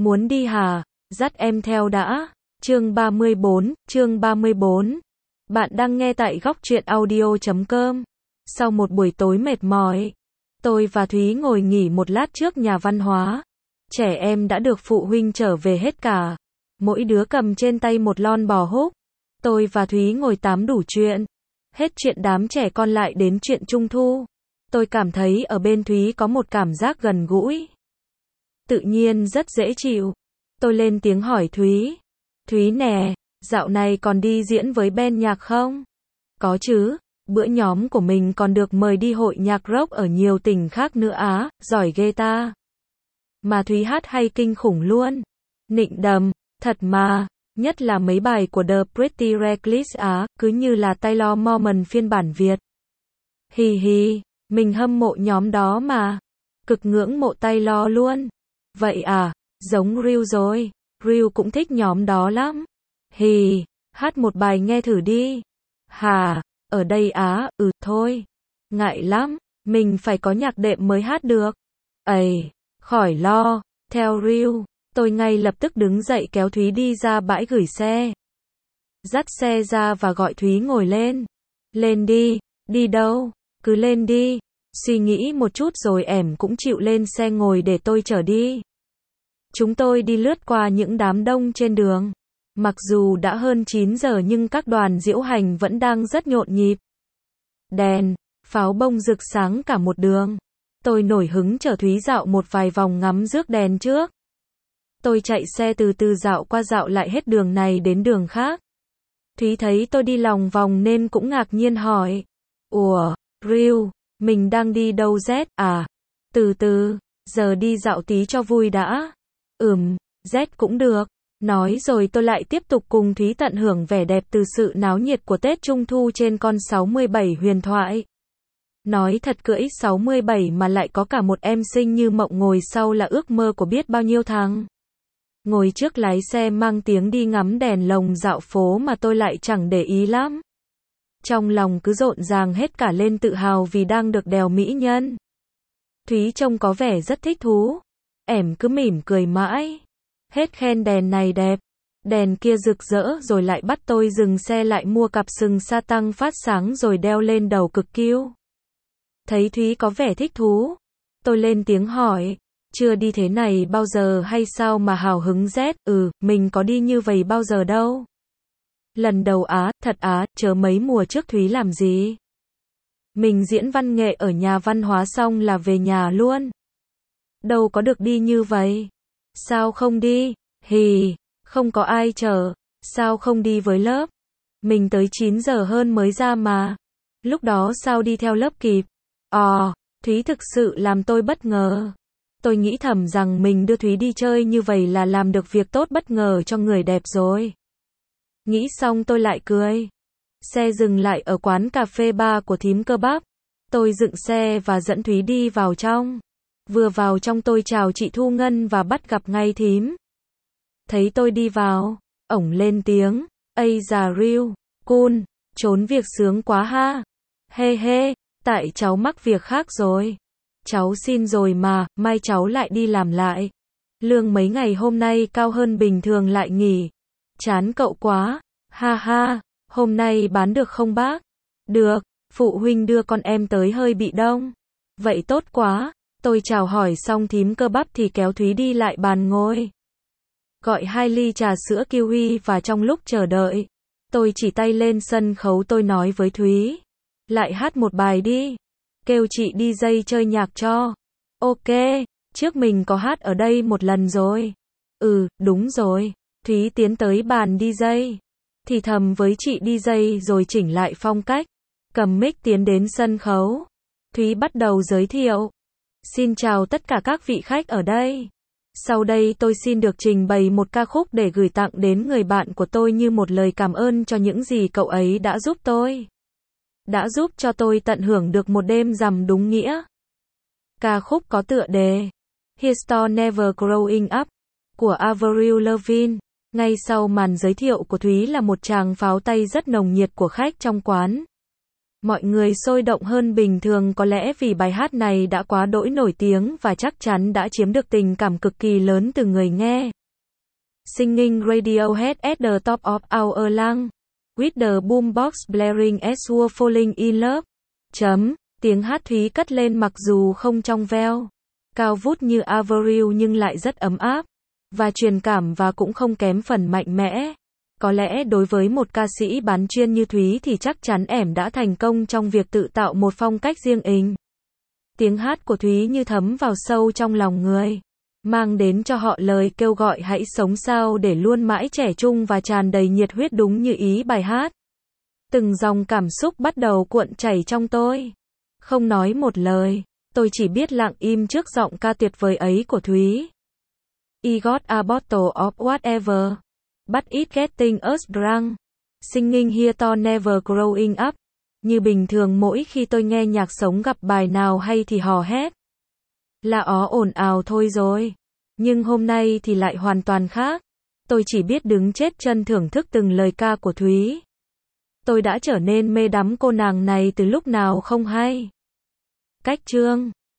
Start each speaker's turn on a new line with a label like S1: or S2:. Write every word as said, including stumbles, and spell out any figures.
S1: Muốn đi hả? Dắt em theo đã. Chương ba mươi bốn, chương ba mươi bốn. Bạn đang nghe tại góc truyện audio chấm com. Sau một buổi tối mệt mỏi, tôi và Thúy ngồi nghỉ một lát trước nhà văn hóa. Trẻ em đã được phụ huynh trở về hết cả. Mỗi đứa cầm trên tay một lon bò húc. Tôi và Thúy ngồi tám đủ chuyện. Hết chuyện đám trẻ con lại đến chuyện Trung thu. Tôi cảm thấy ở bên Thúy có một cảm giác gần gũi. Tự nhiên rất dễ chịu. Tôi lên tiếng hỏi Thúy. Thúy nè, dạo này còn đi diễn với band nhạc không? Có chứ, bữa nhóm của mình còn được mời đi hội nhạc rock ở nhiều tỉnh khác nữa á, giỏi ghê ta. Mà Thúy hát hay kinh khủng luôn. Nịnh đầm, thật mà, nhất là mấy bài của The Pretty Reckless á, cứ như là Taylor Momon phiên bản Việt. Hì hì, mình hâm mộ nhóm đó mà. Cực ngưỡng mộ Taylor luôn. Vậy à, giống Real rồi. Real cũng thích nhóm đó lắm. Hì, hát một bài nghe thử đi. Hà, ở đây á, ừ thôi. Ngại lắm, mình phải có nhạc đệm mới hát được. Ây, khỏi lo, theo Real. Tôi ngay lập tức đứng dậy kéo Thúy đi ra bãi gửi xe. Dắt xe ra và gọi Thúy ngồi lên. Lên đi, đi đâu, cứ lên đi. Suy nghĩ một chút rồi em cũng chịu lên xe ngồi để tôi chở đi. Chúng tôi đi lướt qua những đám đông trên đường. Mặc dù đã hơn chín giờ nhưng các đoàn diễu hành vẫn đang rất nhộn nhịp. Đèn, pháo bông rực sáng cả một đường. Tôi nổi hứng chở Thúy dạo một vài vòng ngắm rước đèn trước. Tôi chạy xe từ từ dạo qua dạo lại hết đường này đến đường khác. Thúy thấy tôi đi lòng vòng nên cũng ngạc nhiên hỏi. Ủa, Real, mình đang đi đâu Z à? Từ từ, giờ đi dạo tí cho vui đã. Ừm, Z cũng được. Nói rồi tôi lại tiếp tục cùng Thúy tận hưởng vẻ đẹp từ sự náo nhiệt của Tết Trung Thu trên con sáu mươi bảy huyền thoại. Nói thật cưỡi sáu mươi bảy mà lại có cả một em xinh như mộng ngồi sau là ước mơ của biết bao nhiêu thằng. Ngồi trước lái xe mang tiếng đi ngắm đèn lồng dạo phố mà tôi lại chẳng để ý lắm. Trong lòng cứ rộn ràng hết cả lên tự hào vì đang được đèo mỹ nhân. Thúy trông có vẻ rất thích thú. Em cứ mỉm cười mãi. Hết khen đèn này đẹp, đèn kia rực rỡ rồi lại bắt tôi dừng xe lại mua cặp sừng sa tăng phát sáng rồi đeo lên đầu cực kiêu. Thấy Thúy có vẻ thích thú. Tôi lên tiếng hỏi. Chưa đi thế này bao giờ hay sao mà hào hứng Z? Ừ, mình có đi như vậy bao giờ đâu. Lần đầu á, thật á, chớ mấy mùa trước Thúy làm gì? Mình diễn văn nghệ ở nhà văn hóa xong là về nhà luôn. Đâu có được đi như vậy. Sao không đi? Hì, không có ai chờ. Sao không đi với lớp? Mình tới chín giờ hơn mới ra mà. Lúc đó sao đi theo lớp kịp? Ồ, Thúy thực sự làm tôi bất ngờ. Tôi nghĩ thầm rằng mình đưa Thúy đi chơi như vậy là làm được việc tốt bất ngờ cho người đẹp rồi. Nghĩ xong tôi lại cười. Xe dừng lại ở quán cà phê bar của thím cơ bắp. Tôi dựng xe và dẫn Thúy đi vào trong. Vừa vào trong tôi chào chị Thu Ngân và bắt gặp ngay thím. Thấy tôi đi vào, ổng lên tiếng. Ây già Real, cool, trốn việc sướng quá ha. Hê hê, tại cháu mắc việc khác rồi. Cháu xin rồi mà, mai cháu lại đi làm lại. Lương mấy ngày hôm nay cao hơn bình thường lại nghỉ. Chán cậu quá, ha ha, hôm nay bán được không bác? Được, phụ huynh đưa con em tới hơi bị đông. Vậy tốt quá, tôi chào hỏi xong thím cơ bắp thì kéo Thúy đi lại bàn ngồi. Gọi hai ly trà sữa kiwi và trong lúc chờ đợi, tôi chỉ tay lên sân khấu tôi nói với Thúy. Lại hát một bài đi. Kêu chị đi dây chơi nhạc cho. Ok, trước mình có hát ở đây một lần rồi. Ừ, đúng rồi. Thúy tiến tới bàn đi dây. Thì thầm với chị đi dây rồi chỉnh lại phong cách. Cầm mic tiến đến sân khấu. Thúy bắt đầu giới thiệu. Xin chào tất cả các vị khách ở đây. Sau đây tôi xin được trình bày một ca khúc để gửi tặng đến người bạn của tôi như một lời cảm ơn cho những gì cậu ấy đã giúp tôi. Đã giúp cho tôi tận hưởng được một đêm rằm đúng nghĩa. Ca khúc có tựa đề Here's Never Growing Up của Avril Lavigne. Ngay sau màn giới thiệu của Thúy là một tràng pháo tay rất nồng nhiệt của khách trong quán. Mọi người sôi động hơn bình thường có lẽ vì bài hát này đã quá đỗi nổi tiếng và chắc chắn đã chiếm được tình cảm cực kỳ lớn từ người nghe. Singing Radiohead at the top of our lungs, with the boombox blaring as we're falling in love. Chấm. Tiếng hát Thúy cất lên mặc dù không trong veo, cao vút như Avril nhưng lại rất ấm áp, và truyền cảm và cũng không kém phần mạnh mẽ. Có lẽ đối với một ca sĩ bán chuyên như Thúy thì chắc chắn ẻm đã thành công trong việc tự tạo một phong cách riêng ình. Tiếng hát của Thúy như thấm vào sâu trong lòng người, mang đến cho họ lời kêu gọi hãy sống sao để luôn mãi trẻ trung và tràn đầy nhiệt huyết đúng như ý bài hát. Từng dòng cảm xúc bắt đầu cuộn chảy trong tôi. Không nói một lời, tôi chỉ biết lặng im trước giọng ca tuyệt vời ấy của Thúy. I got a bottle of whatever, but it getting us drunk. Singing here to never growing up. Như bình thường mỗi khi tôi nghe nhạc sống gặp bài nào hay thì hò hét là ó ồn ào thôi rồi. Nhưng hôm nay thì lại hoàn toàn khác. Tôi chỉ biết đứng chết chân thưởng thức từng lời ca của Thúy. Tôi đã trở nên mê đắm cô nàng này từ lúc nào không hay. Cách chương